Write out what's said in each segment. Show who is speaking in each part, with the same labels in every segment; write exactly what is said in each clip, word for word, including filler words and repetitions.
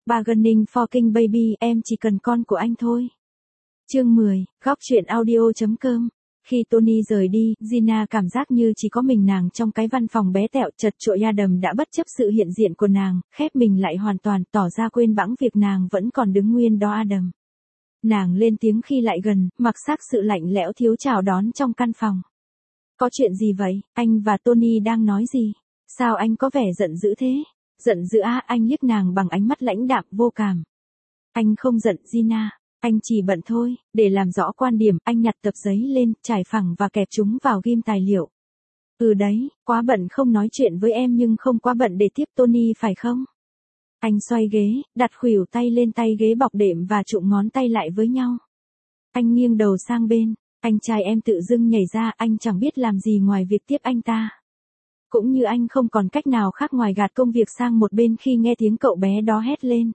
Speaker 1: Bargaining for King Baby, em chỉ cần con của anh thôi. Chương mười, góc truyện audio.com. Khi Tony rời đi, Gina cảm giác như chỉ có mình nàng trong cái văn phòng bé tẹo chật chội. Adam đã bất chấp sự hiện diện của nàng, khép mình lại hoàn toàn, tỏ ra quên bẵng việc nàng vẫn còn đứng nguyên đó. Adam. Nàng lên tiếng khi lại gần, mặc xác sự lạnh lẽo thiếu chào đón trong căn phòng. Có chuyện gì vậy? Anh và Tony đang nói gì? Sao anh có vẻ giận dữ thế? Giận dữ á? Anh liếc nàng bằng ánh mắt lãnh đạm vô cảm. Anh không giận Gina. Anh chỉ bận thôi. Để làm rõ quan điểm, anh nhặt tập giấy lên, trải phẳng và kẹp chúng vào ghim tài liệu. Ừ đấy, quá bận không nói chuyện với em nhưng không quá bận để tiếp Tony phải không? Anh xoay ghế, đặt khuỷu tay lên tay ghế bọc đệm và trụm ngón tay lại với nhau. Anh nghiêng đầu sang bên. Anh trai em tự dưng nhảy ra, anh chẳng biết làm gì ngoài việc tiếp anh ta. Cũng như anh không còn cách nào khác ngoài gạt công việc sang một bên khi nghe tiếng cậu bé đó hét lên.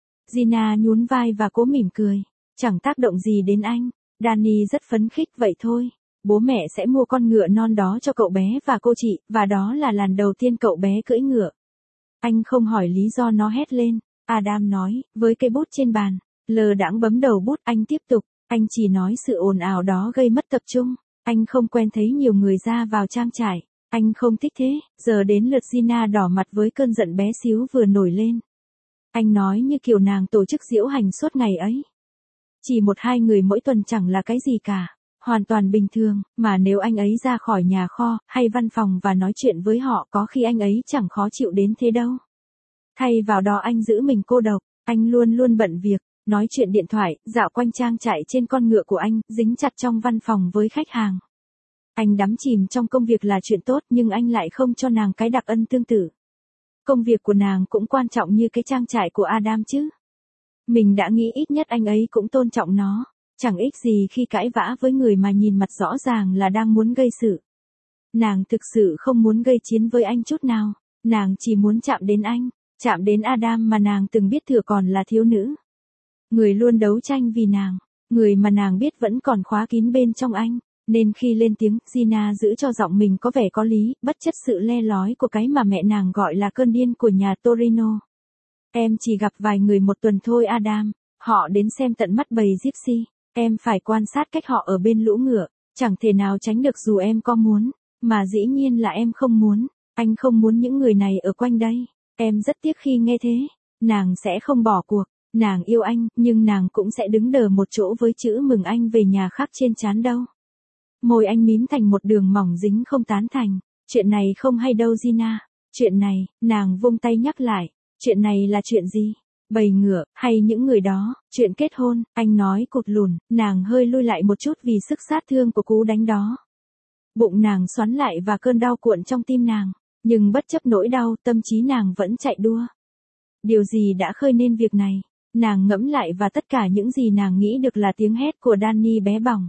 Speaker 1: Gina nhún vai và cố mỉm cười. Chẳng tác động gì đến anh. Danny rất phấn khích. Vậy thôi, bố mẹ sẽ mua con ngựa non đó cho cậu bé và cô chị, và đó là lần đầu tiên cậu bé cưỡi ngựa. Anh không hỏi lý do nó hét lên. Adam nói, với cây bút trên bàn. Lờ đãng bấm đầu bút. Anh tiếp tục. Anh chỉ nói sự ồn ào đó gây mất tập trung. Anh không quen thấy nhiều người ra vào trang trại. Anh không thích thế. Giờ đến lượt Gina đỏ mặt với cơn giận bé xíu vừa nổi lên. Anh nói như kiểu nàng tổ chức diễu hành suốt ngày ấy. Chỉ một hai người mỗi tuần chẳng là cái gì cả. Hoàn toàn bình thường, mà nếu anh ấy ra khỏi nhà kho, hay văn phòng và nói chuyện với họ, có khi anh ấy chẳng khó chịu đến thế đâu. Thay vào đó anh giữ mình cô độc. Anh luôn luôn bận việc. Nói chuyện điện thoại, dạo quanh trang trại trên con ngựa của anh, dính chặt trong văn phòng với khách hàng. Anh đắm chìm trong công việc là chuyện tốt, nhưng anh lại không cho nàng cái đặc ân tương tự. Công việc của nàng cũng quan trọng như cái trang trại của Adam chứ. Mình đã nghĩ ít nhất anh ấy cũng tôn trọng nó. Chẳng ích gì khi cãi vã với người mà nhìn mặt rõ ràng là đang muốn gây sự. Nàng thực sự không muốn gây chiến với anh chút nào. Nàng chỉ muốn chạm đến anh, chạm đến Adam mà nàng từng biết thừa còn là thiếu nữ. Người luôn đấu tranh vì nàng, người mà nàng biết vẫn còn khóa kín bên trong anh. Nên khi lên tiếng, Gina giữ cho giọng mình có vẻ có lý, bất chấp sự le lói của cái mà mẹ nàng gọi là cơn điên của nhà Torino. Em chỉ gặp vài người một tuần thôi Adam, họ đến xem tận mắt bầy Gypsy. Em phải quan sát cách họ ở bên lũ ngựa, chẳng thể nào tránh được dù em có muốn. Mà dĩ nhiên là em không muốn, anh không muốn những người này ở quanh đây. Em rất tiếc khi nghe thế, nàng sẽ không bỏ cuộc. Nàng yêu anh, nhưng nàng cũng sẽ đứng đờ một chỗ với chữ mừng anh về nhà khắc trên trán đâu. Môi anh mím thành một đường mỏng dính không tán thành. Chuyện này không hay đâu Gina. Chuyện này, nàng vung tay nhắc lại. Chuyện này là chuyện gì? Bầy ngựa, hay những người đó? Chuyện kết hôn, anh nói cụt lùn. Nàng hơi lui lại một chút vì sức sát thương của cú đánh đó. Bụng nàng xoắn lại và cơn đau cuộn trong tim nàng. Nhưng bất chấp nỗi đau, tâm trí nàng vẫn chạy đua. Điều gì đã khơi nên việc này? Nàng ngẫm lại và tất cả những gì nàng nghĩ được là tiếng hét của Danny bé bỏng.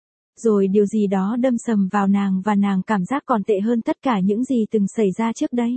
Speaker 1: Rồi điều gì đó đâm sầm vào nàng và nàng cảm giác còn tệ hơn tất cả những gì từng xảy ra trước đây.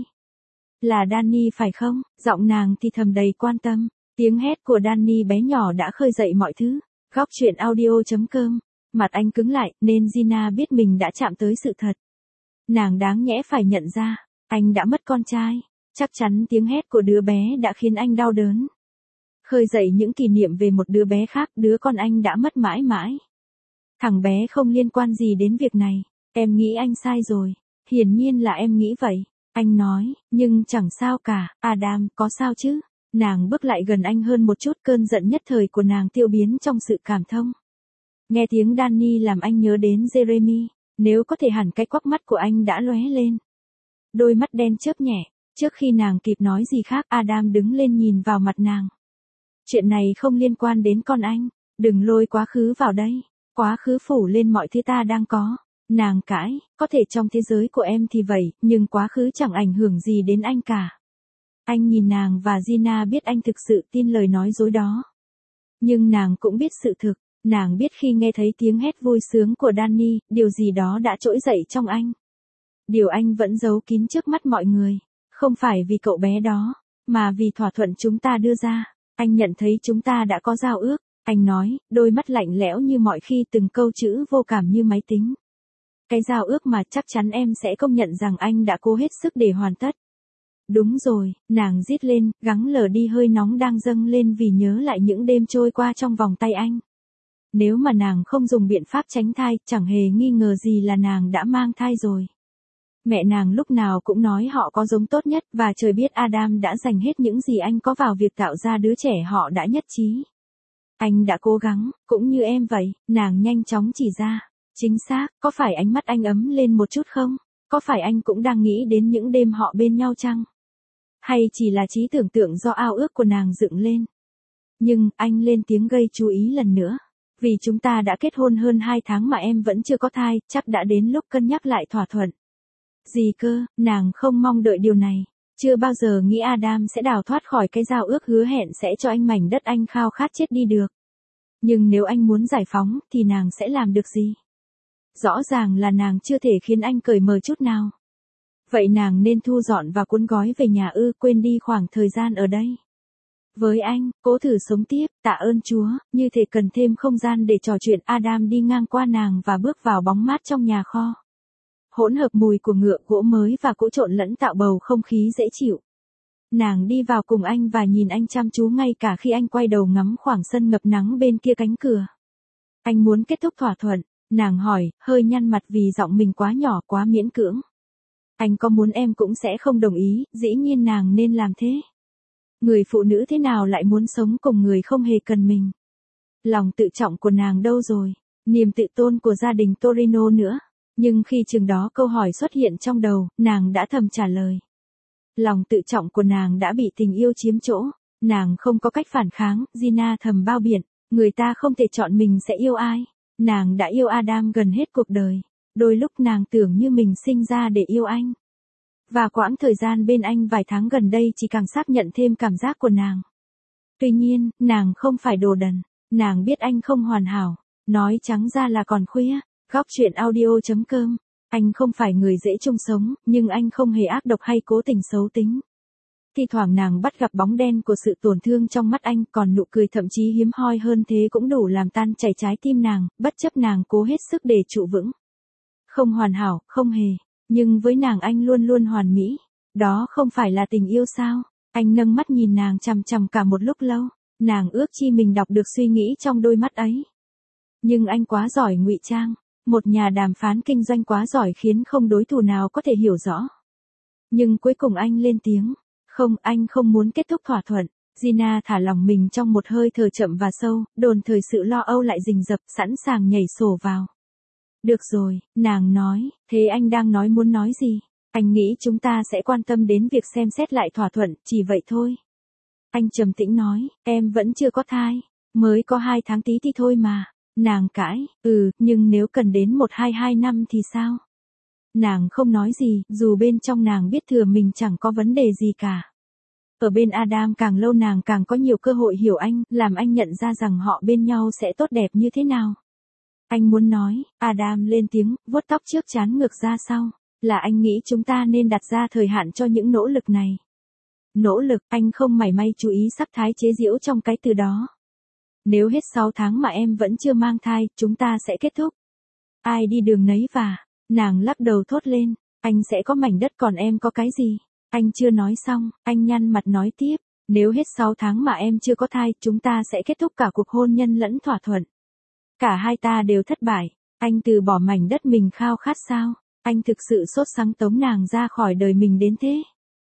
Speaker 1: Là Danny phải không? Giọng nàng thì thầm đầy quan tâm. Tiếng hét của Danny bé nhỏ đã khơi dậy mọi thứ. Góc truyện audio.com. Mặt anh cứng lại, nên Gina biết mình đã chạm tới sự thật. Nàng đáng nhẽ phải nhận ra, anh đã mất con trai. Chắc chắn tiếng hét của đứa bé đã khiến anh đau đớn. Khơi dậy những kỷ niệm về một đứa bé khác, đứa con anh đã mất mãi mãi. Thằng bé không liên quan gì đến việc này. Em nghĩ anh sai rồi. Hiển nhiên là em nghĩ vậy. Anh nói, nhưng chẳng sao cả. Adam, có sao chứ? Nàng bước lại gần anh hơn một chút, cơn giận nhất thời của nàng tiêu biến trong sự cảm thông. Nghe tiếng Danny làm anh nhớ đến Jeremy. Nếu có thể hẳn cái quắc mắt của anh đã lóe lên. Đôi mắt đen chớp nhẹ. Trước khi nàng kịp nói gì khác, Adam đứng lên nhìn vào mặt nàng. Chuyện này không liên quan đến con anh. Đừng lôi quá khứ vào đây. Quá khứ phủ lên mọi thứ ta đang có. Nàng cãi, có thể trong thế giới của em thì vậy, nhưng quá khứ chẳng ảnh hưởng gì đến anh cả. Anh nhìn nàng và Gina biết anh thực sự tin lời nói dối đó. Nhưng nàng cũng biết sự thực. Nàng biết khi nghe thấy tiếng hét vui sướng của Danny, điều gì đó đã trỗi dậy trong anh. Điều anh vẫn giấu kín trước mắt mọi người. Không phải vì cậu bé đó, mà vì thỏa thuận chúng ta đưa ra. Anh nhận thấy chúng ta đã có giao ước. Anh nói, đôi mắt lạnh lẽo như mọi khi, từng câu chữ vô cảm như máy tính. Cái giao ước mà chắc chắn em sẽ công nhận rằng anh đã cố hết sức để hoàn tất. Đúng rồi, nàng rít lên, gắng lờ đi hơi nóng đang dâng lên vì nhớ lại những đêm trôi qua trong vòng tay anh. Nếu mà nàng không dùng biện pháp tránh thai, chẳng hề nghi ngờ gì là nàng đã mang thai rồi. Mẹ nàng lúc nào cũng nói họ có giống tốt nhất và trời biết Adam đã dành hết những gì anh có vào việc tạo ra đứa trẻ họ đã nhất trí. Anh đã cố gắng, cũng như em vậy, nàng nhanh chóng chỉ ra. Chính xác, có phải ánh mắt anh ấm lên một chút không? Có phải anh cũng đang nghĩ đến những đêm họ bên nhau chăng? Hay chỉ là trí tưởng tượng do ao ước của nàng dựng lên? Nhưng, anh lên tiếng gây chú ý lần nữa. Vì chúng ta đã kết hôn hơn hai tháng mà em vẫn chưa có thai, chắc đã đến lúc cân nhắc lại thỏa thuận. Gì cơ, nàng không mong đợi điều này. Chưa bao giờ nghĩ Adam sẽ đào thoát khỏi cái giao ước hứa hẹn sẽ cho anh mảnh đất anh khao khát chết đi được. Nhưng nếu anh muốn giải phóng, thì nàng sẽ làm được gì? Rõ ràng là nàng chưa thể khiến anh cởi mở chút nào. Vậy nàng nên thu dọn và cuốn gói về nhà ư, quên đi khoảng thời gian ở đây. Với anh, cố thử sống tiếp, tạ ơn Chúa, như thể cần thêm không gian để trò chuyện. Adam đi ngang qua nàng và bước vào bóng mát trong nhà kho. Hỗn hợp mùi của ngựa gỗ mới và cỗ trộn lẫn tạo bầu không khí dễ chịu. Nàng đi vào cùng anh và nhìn anh chăm chú ngay cả khi anh quay đầu ngắm khoảng sân ngập nắng bên kia cánh cửa. Anh muốn kết thúc thỏa thuận, nàng hỏi, hơi nhăn mặt vì giọng mình quá nhỏ quá miễn cưỡng. Anh có muốn em cũng sẽ không đồng ý, dĩ nhiên nàng nên làm thế. Người phụ nữ thế nào lại muốn sống cùng người không hề cần mình? Lòng tự trọng của nàng đâu rồi? Niềm tự tôn của gia đình Torino nữa? Nhưng khi chừng đó câu hỏi xuất hiện trong đầu, nàng đã thầm trả lời. Lòng tự trọng của nàng đã bị tình yêu chiếm chỗ, nàng không có cách phản kháng. Gina thầm bao biện, người ta không thể chọn mình sẽ yêu ai. Nàng đã yêu Adam gần hết cuộc đời, đôi lúc nàng tưởng như mình sinh ra để yêu anh. Và quãng thời gian bên anh vài tháng gần đây chỉ càng xác nhận thêm cảm giác của nàng. Tuy nhiên, nàng không phải đồ đần, nàng biết anh không hoàn hảo, nói trắng ra là còn khuya. Góc truyện audio chấm com. Anh không phải người dễ chung sống, nhưng anh không hề ác độc hay cố tình xấu tính. Thi thoảng nàng bắt gặp bóng đen của sự tổn thương trong mắt anh, còn nụ cười thậm chí hiếm hoi hơn thế cũng đủ làm tan chảy trái tim nàng, bất chấp nàng cố hết sức để trụ vững. Không hoàn hảo, không hề, nhưng với nàng anh luôn luôn hoàn mỹ. Đó không phải là tình yêu sao? Anh nâng mắt nhìn nàng chằm chằm cả một lúc lâu, nàng ước chi mình đọc được suy nghĩ trong đôi mắt ấy. Nhưng anh quá giỏi ngụy trang. Một nhà đàm phán kinh doanh quá giỏi khiến không đối thủ nào có thể hiểu rõ. Nhưng cuối cùng anh lên tiếng. Không, anh không muốn kết thúc thỏa thuận. Gina thả lòng mình trong một hơi thở chậm và sâu, đồn thời sự lo âu lại rình rập, sẵn sàng nhảy sổ vào. Được rồi, nàng nói, thế anh đang nói muốn nói gì? Anh nghĩ chúng ta sẽ quan tâm đến việc xem xét lại thỏa thuận, chỉ vậy thôi. Anh trầm tĩnh nói, em vẫn chưa có thai, mới có hai tháng tí thì thôi mà. Nàng cãi, ừ, nhưng nếu cần đến một hai hai năm thì sao? Nàng không nói gì, dù bên trong nàng biết thừa mình chẳng có vấn đề gì cả. Ở bên Adam càng lâu nàng càng có nhiều cơ hội hiểu anh, làm anh nhận ra rằng họ bên nhau sẽ tốt đẹp như thế nào. Anh muốn nói, Adam lên tiếng, vuốt tóc trước trán ngược ra sau, là anh nghĩ chúng ta nên đặt ra thời hạn cho những nỗ lực này. Nỗ lực, anh không mảy may chú ý sắc thái chế giễu trong cái từ đó. Nếu hết sáu tháng mà em vẫn chưa mang thai, chúng ta sẽ kết thúc. Ai đi đường nấy và, nàng lắc đầu thốt lên, anh sẽ có mảnh đất còn em có cái gì? Anh chưa nói xong, anh nhăn mặt nói tiếp, nếu hết sáu tháng mà em chưa có thai, chúng ta sẽ kết thúc cả cuộc hôn nhân lẫn thỏa thuận. Cả hai ta đều thất bại, anh từ bỏ mảnh đất mình khao khát sao? Anh thực sự sốt sắng tống nàng ra khỏi đời mình đến thế?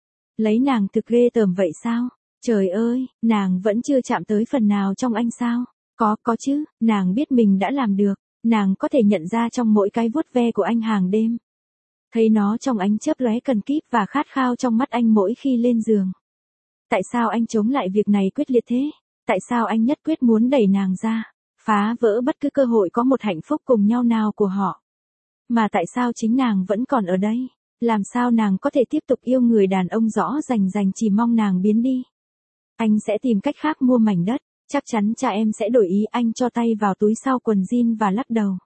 Speaker 1: Lấy nàng thực ghê tởm vậy sao? Trời ơi, nàng vẫn chưa chạm tới phần nào trong anh sao? Có, có chứ, nàng biết mình đã làm được, nàng có thể nhận ra trong mỗi cái vuốt ve của anh hàng đêm. Thấy nó trong ánh chớp lóe cần kíp và khát khao trong mắt anh mỗi khi lên giường. Tại sao anh chống lại việc này quyết liệt thế? Tại sao anh nhất quyết muốn đẩy nàng ra, phá vỡ bất cứ cơ hội có một hạnh phúc cùng nhau nào của họ? Mà tại sao chính nàng vẫn còn ở đây? Làm sao nàng có thể tiếp tục yêu người đàn ông rõ rành rành chỉ mong nàng biến đi? Anh sẽ tìm cách khác mua mảnh đất, chắc chắn cha em sẽ đổi ý. Anh cho tay vào túi sau quần jean và lắc đầu.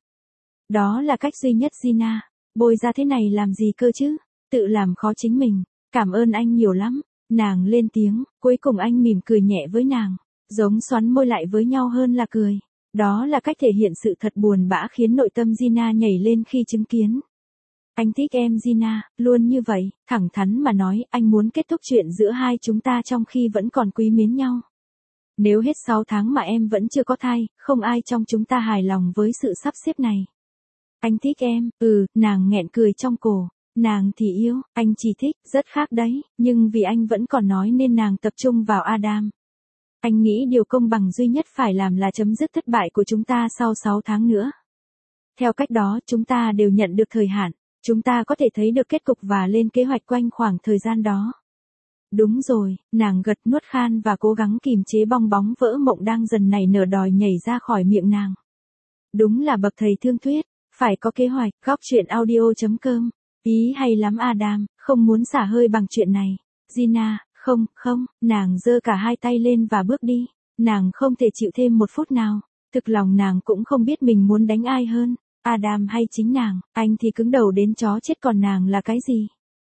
Speaker 1: Đó là cách duy nhất Gina, bôi ra thế này làm gì cơ chứ, tự làm khó chính mình, cảm ơn anh nhiều lắm, nàng lên tiếng, cuối cùng anh mỉm cười nhẹ với nàng, giống xoắn môi lại với nhau hơn là cười. Đó là cách thể hiện sự thật buồn bã khiến nội tâm Gina nhảy lên khi chứng kiến. Anh thích em Gina, luôn như vậy, thẳng thắn mà nói, anh muốn kết thúc chuyện giữa hai chúng ta trong khi vẫn còn quý mến nhau. Nếu hết sáu tháng mà em vẫn chưa có thai, không ai trong chúng ta hài lòng với sự sắp xếp này. Anh thích em, ừ, nàng nghẹn cười trong cổ. Nàng thì yêu, anh chỉ thích, rất khác đấy, nhưng vì anh vẫn còn nói nên nàng tập trung vào Adam. Anh nghĩ điều công bằng duy nhất phải làm là chấm dứt thất bại của chúng ta sau sáu tháng nữa. Theo cách đó, chúng ta đều nhận được thời hạn, chúng ta có thể thấy được kết cục và lên kế hoạch quanh khoảng thời gian đó. Đúng rồi, nàng gật nuốt khan và cố gắng kìm chế bong bóng vỡ mộng đang dần nảy nở đòi nhảy ra khỏi miệng nàng. Đúng là bậc thầy thương thuyết, phải có kế hoạch, góc chuyện audio chấm com. Ý hay lắm Adam, không muốn xả hơi bằng chuyện này. Gina, không, không, nàng giơ cả hai tay lên và bước đi. Nàng không thể chịu thêm một phút nào. Thực lòng nàng cũng không biết mình muốn đánh ai hơn, Adam hay chính nàng, anh thì cứng đầu đến chó chết còn nàng là cái gì?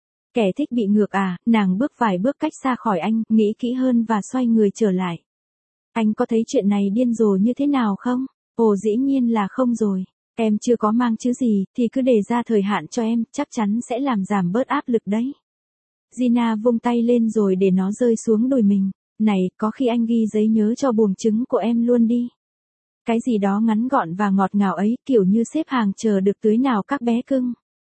Speaker 1: Kẻ thích bị ngược à, nàng bước vài bước cách xa khỏi anh, nghĩ kỹ hơn và xoay người trở lại. Anh có thấy chuyện này điên rồ như thế nào không? Ồ dĩ nhiên là không rồi. Em chưa có mang chứ gì, thì cứ đề ra thời hạn cho em, chắc chắn sẽ làm giảm bớt áp lực đấy. Gina vung tay lên rồi để nó rơi xuống đùi mình. Này, có khi anh ghi giấy nhớ cho buồng trứng của em luôn đi. Cái gì đó ngắn gọn và ngọt ngào ấy, kiểu như xếp hàng chờ được tưới nào các bé cưng.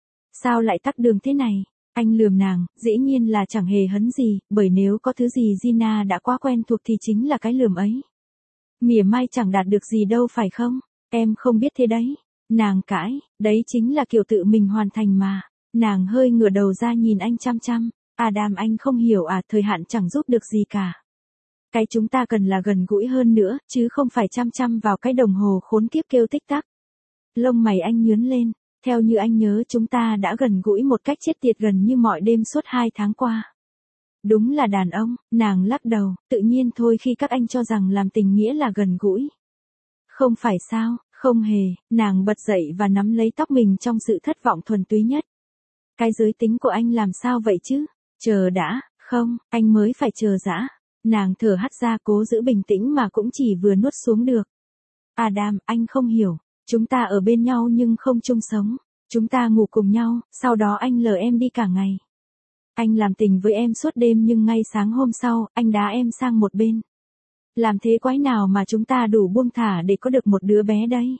Speaker 1: Sao lại tắc đường thế này? Anh lườm nàng, dĩ nhiên là chẳng hề hấn gì, bởi nếu có thứ gì Gina đã quá quen thuộc thì chính là cái lườm ấy. Mỉa mai chẳng đạt được gì đâu phải không? Em không biết thế đấy. Nàng cãi, đấy chính là kiểu tự mình hoàn thành mà. Nàng hơi ngửa đầu ra nhìn anh chăm chăm. Adam anh không hiểu à, thời hạn chẳng giúp được gì cả. Cái chúng ta cần là gần gũi hơn nữa, chứ không phải chăm chăm vào cái đồng hồ khốn kiếp kêu tích tắc. Lông mày anh nhướng lên, theo như anh nhớ chúng ta đã gần gũi một cách chết tiệt gần như mọi đêm suốt hai tháng qua. Đúng là đàn ông, nàng lắc đầu, tự nhiên thôi khi các anh cho rằng làm tình nghĩa là gần gũi. Không phải sao, không hề, nàng bật dậy và nắm lấy tóc mình trong sự thất vọng thuần túy nhất. Cái giới tính của anh làm sao vậy chứ? Chờ đã, không, anh mới phải chờ dã. Nàng thở hắt ra cố giữ bình tĩnh mà cũng chỉ vừa nuốt xuống được. Adam, anh không hiểu. Chúng ta ở bên nhau nhưng không chung sống. Chúng ta ngủ cùng nhau, sau đó anh lờ em đi cả ngày. Anh làm tình với em suốt đêm nhưng ngay sáng hôm sau, anh đá em sang một bên. Làm thế quái nào mà chúng ta đủ buông thả để có được một đứa bé đây?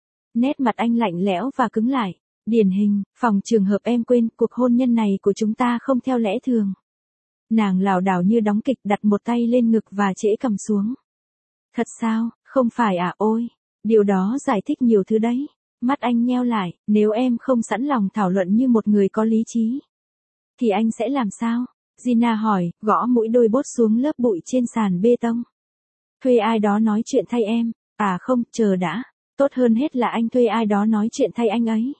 Speaker 1: Nét mặt anh lạnh lẽo và cứng lại. Điển hình, phòng trường hợp em quên, cuộc hôn nhân này của chúng ta không theo lẽ thường. Nàng lảo đảo như đóng kịch đặt một tay lên ngực và trễ cầm xuống. Thật sao, không phải à ôi, điều đó giải thích nhiều thứ đấy. Mắt anh nheo lại, nếu em không sẵn lòng thảo luận như một người có lý trí. Thì anh sẽ làm sao? Gina hỏi, gõ mũi đôi bốt xuống lớp bụi trên sàn bê tông. Thuê ai đó nói chuyện thay em, à không, chờ đã, tốt hơn hết là anh thuê ai đó nói chuyện thay anh ấy.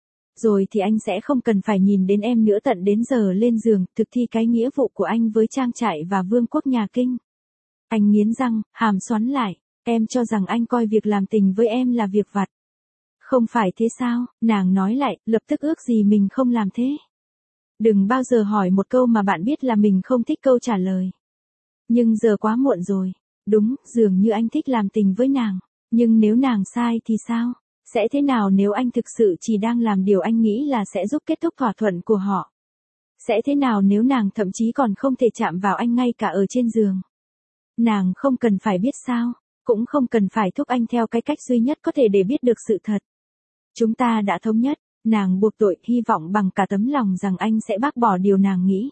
Speaker 1: Rồi thì anh sẽ không cần phải nhìn đến em nữa tận đến giờ lên giường, thực thi cái nghĩa vụ của anh với trang trại và vương quốc nhà Kinh. Anh nghiến răng, hàm xoắn lại, em cho rằng anh coi việc làm tình với em là việc vặt. Không phải thế sao, nàng nói lại, lập tức ước gì mình không làm thế. Đừng bao giờ hỏi một câu mà bạn biết là mình không thích câu trả lời. Nhưng giờ quá muộn rồi. Đúng, dường như anh thích làm tình với nàng. Nhưng nếu nàng sai thì sao? Sẽ thế nào nếu anh thực sự chỉ đang làm điều anh nghĩ là sẽ giúp kết thúc thỏa thuận của họ? Sẽ thế nào nếu nàng thậm chí còn không thể chạm vào anh ngay cả ở trên giường? Nàng không cần phải biết sao, cũng không cần phải thúc anh theo cái cách duy nhất có thể để biết được sự thật. Chúng ta đã thống nhất, nàng buộc tội, hy vọng bằng cả tấm lòng rằng anh sẽ bác bỏ điều nàng nghĩ.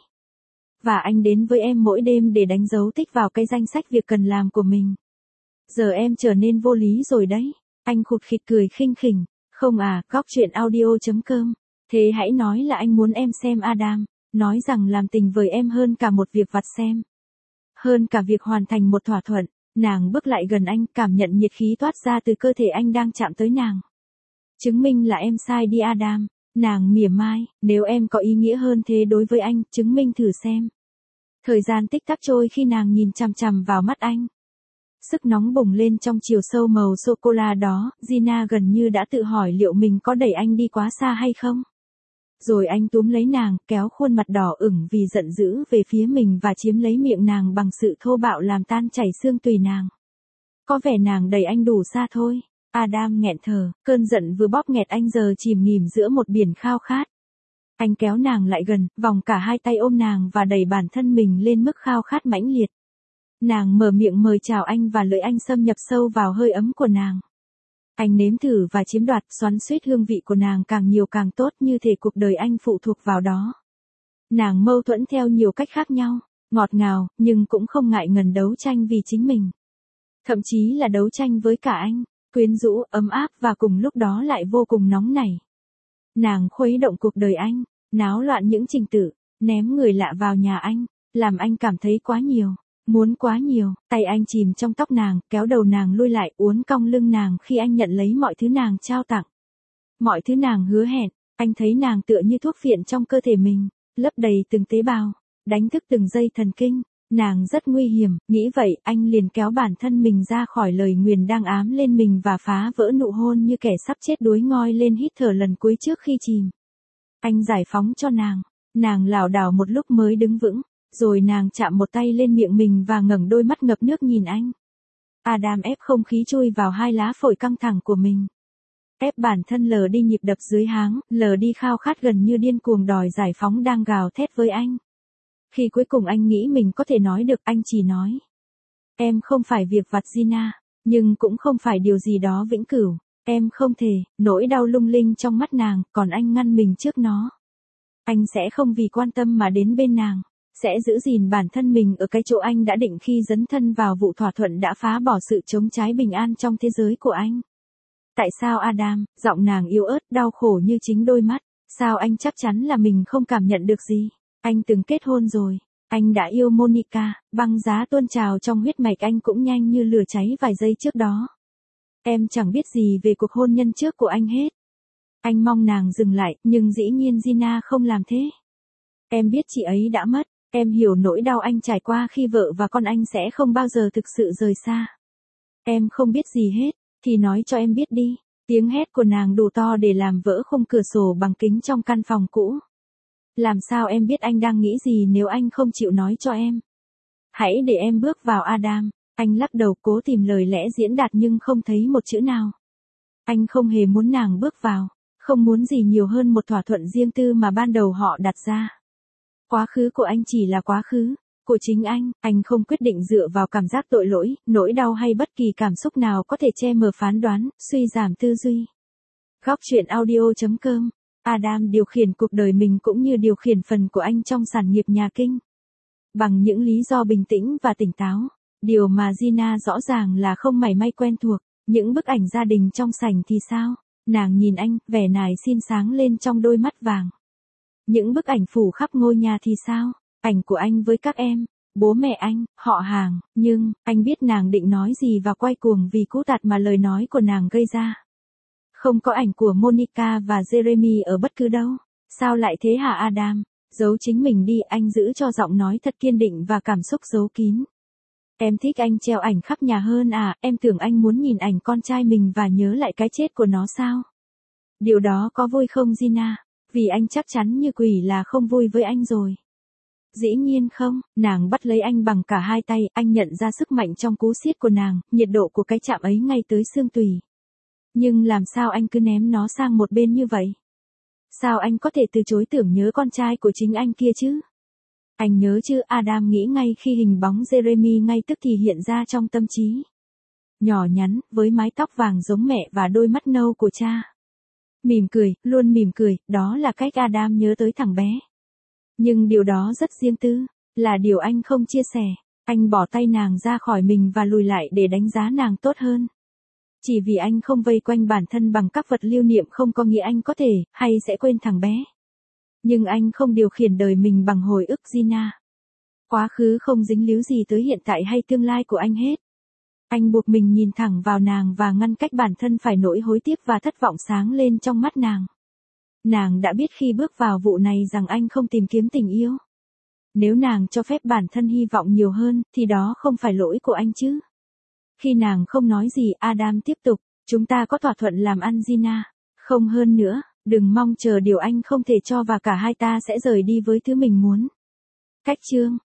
Speaker 1: Và anh đến với em mỗi đêm để đánh dấu tích vào cái danh sách việc cần làm của mình. Giờ em trở nên vô lý rồi đấy. Anh khụt khịt cười khinh khỉnh. Không à, góc chuyện audio chấm com. Thế hãy nói là anh muốn em xem Adam. Nói rằng làm tình với em hơn cả một việc vặt xem. Hơn cả việc hoàn thành một thỏa thuận. Nàng bước lại gần anh, cảm nhận nhiệt khí toát ra từ cơ thể anh đang chạm tới nàng. Chứng minh là em sai đi Adam. Nàng mỉa mai, nếu em có ý nghĩa hơn thế đối với anh, chứng minh thử xem. Thời gian tích tắc trôi khi nàng nhìn chằm chằm vào mắt anh. Sức nóng bùng lên trong chiều sâu màu sô-cô-la đó, Gina gần như đã tự hỏi liệu mình có đẩy anh đi quá xa hay không. Rồi anh túm lấy nàng, kéo khuôn mặt đỏ ửng vì giận dữ về phía mình và chiếm lấy miệng nàng bằng sự thô bạo làm tan chảy xương tùy nàng. Có vẻ nàng đẩy anh đủ xa thôi. Adam nghẹn thở, cơn giận vừa bóp nghẹt anh giờ chìm nghỉm giữa một biển khao khát. Anh kéo nàng lại gần, vòng cả hai tay ôm nàng và đẩy bản thân mình lên mức khao khát mãnh liệt. Nàng mở miệng mời chào anh và lưỡi anh xâm nhập sâu vào hơi ấm của nàng. Anh nếm thử và chiếm đoạt, xoắn xuýt hương vị của nàng càng nhiều càng tốt, như thể cuộc đời anh phụ thuộc vào đó. Nàng mâu thuẫn theo nhiều cách khác nhau, ngọt ngào, nhưng cũng không ngại ngần đấu tranh vì chính mình. Thậm chí là đấu tranh với cả anh, quyến rũ, ấm áp và cùng lúc đó lại vô cùng nóng nảy. Nàng khuấy động cuộc đời anh, náo loạn những trình tự, ném người lạ vào nhà anh, làm anh cảm thấy quá nhiều, muốn quá nhiều. Tay anh chìm trong tóc nàng, kéo đầu nàng lui lại, uốn cong lưng nàng khi anh nhận lấy mọi thứ nàng trao tặng. Mọi thứ nàng hứa hẹn, anh thấy nàng tựa như thuốc phiện trong cơ thể mình, lấp đầy từng tế bào, đánh thức từng dây thần kinh. Nàng rất nguy hiểm, nghĩ vậy, anh liền kéo bản thân mình ra khỏi lời nguyền đang ám lên mình và phá vỡ nụ hôn như kẻ sắp chết đuối, ngoi lên hít thở lần cuối trước khi chìm. Anh giải phóng cho nàng, nàng lảo đảo một lúc mới đứng vững, rồi nàng chạm một tay lên miệng mình và ngẩng đôi mắt ngập nước nhìn anh. Adam ép không khí chui vào hai lá phổi căng thẳng của mình. Ép bản thân lờ đi nhịp đập dưới háng, lờ đi khao khát gần như điên cuồng đòi giải phóng đang gào thét với anh. Khi cuối cùng anh nghĩ mình có thể nói được, anh chỉ nói. Em không phải việc vặt Gina, nhưng cũng không phải điều gì đó vĩnh cửu. Em không thể, nỗi đau lung linh trong mắt nàng, còn anh ngăn mình trước nó. Anh sẽ không vì quan tâm mà đến bên nàng, sẽ giữ gìn bản thân mình ở cái chỗ anh đã định khi dấn thân vào vụ thỏa thuận đã phá bỏ sự chống trái bình an trong thế giới của anh. Tại sao Adam, giọng nàng yếu ớt, đau khổ như chính đôi mắt, sao anh chắc chắn là mình không cảm nhận được gì? Anh từng kết hôn rồi, anh đã yêu Monica, băng giá tuôn trào trong huyết mạch anh cũng nhanh như lửa cháy vài giây trước đó. Em chẳng biết gì về cuộc hôn nhân trước của anh hết. Anh mong nàng dừng lại, nhưng dĩ nhiên Gina không làm thế. Em biết chị ấy đã mất, em hiểu nỗi đau anh trải qua khi vợ và con anh sẽ không bao giờ thực sự rời xa. Em không biết gì hết, thì nói cho em biết đi. Tiếng hét của nàng đủ to để làm vỡ khung cửa sổ bằng kính trong căn phòng cũ. Làm sao em biết anh đang nghĩ gì nếu anh không chịu nói cho em? Hãy để em bước vào Adam. Anh lắc đầu cố tìm lời lẽ diễn đạt nhưng không thấy một chữ nào. Anh không hề muốn nàng bước vào, không muốn gì nhiều hơn một thỏa thuận riêng tư mà ban đầu họ đặt ra. Quá khứ của anh chỉ là quá khứ, của chính anh, anh không quyết định dựa vào cảm giác tội lỗi, nỗi đau hay bất kỳ cảm xúc nào có thể che mờ phán đoán, suy giảm tư duy. Góc truyện audio chấm com. Adam điều khiển cuộc đời mình cũng như điều khiển phần của anh trong sản nghiệp nhà kinh. Bằng những lý do bình tĩnh và tỉnh táo, điều mà Gina rõ ràng là không mảy may quen thuộc. Những bức ảnh gia đình trong sảnh thì sao? Nàng nhìn anh, vẻ nài xin sáng lên trong đôi mắt vàng. Những bức ảnh phủ khắp ngôi nhà thì sao? Ảnh của anh với các em, bố mẹ anh, họ hàng, nhưng, anh biết nàng định nói gì và quay cuồng vì cú tạt mà lời nói của nàng gây ra. Không có ảnh của Monica và Jeremy ở bất cứ đâu. Sao lại thế hả Adam? Giấu chính mình đi, anh giữ cho giọng nói thật kiên định và cảm xúc giấu kín. Em thích anh treo ảnh khắp nhà hơn à, em tưởng anh muốn nhìn ảnh con trai mình và nhớ lại cái chết của nó sao? Điều đó có vui không Gina? Vì anh chắc chắn như quỷ là không vui với anh rồi. Dĩ nhiên không, nàng bắt lấy anh bằng cả hai tay, anh nhận ra sức mạnh trong cú siết của nàng, nhiệt độ của cái chạm ấy ngay tới xương tủy. Nhưng làm sao anh cứ ném nó sang một bên như vậy? Sao anh có thể từ chối tưởng nhớ con trai của chính anh kia chứ? Anh nhớ chứ, Adam nghĩ ngay khi hình bóng Jeremy ngay tức thì hiện ra trong tâm trí. Nhỏ nhắn, với mái tóc vàng giống mẹ và đôi mắt nâu của cha. Mỉm cười, luôn mỉm cười, đó là cách Adam nhớ tới thằng bé. Nhưng điều đó rất riêng tư, là điều anh không chia sẻ. Anh bỏ tay nàng ra khỏi mình và lùi lại để đánh giá nàng tốt hơn. Chỉ vì anh không vây quanh bản thân bằng các vật lưu niệm không có nghĩa anh có thể, hay sẽ quên thằng bé. Nhưng anh không điều khiển đời mình bằng hồi ức Gina. Quá khứ không dính líu gì tới hiện tại hay tương lai của anh hết. Anh buộc mình nhìn thẳng vào nàng và ngăn cách bản thân phải nỗi hối tiếc và thất vọng sáng lên trong mắt nàng. Nàng đã biết khi bước vào vụ này rằng anh không tìm kiếm tình yêu. Nếu nàng cho phép bản thân hy vọng nhiều hơn, thì đó không phải lỗi của anh chứ. Khi nàng không nói gì, Adam tiếp tục, chúng ta có thỏa thuận làm ăn Gina. Không hơn nữa, đừng mong chờ điều anh không thể cho và cả hai ta sẽ rời đi với thứ mình muốn. Cách chương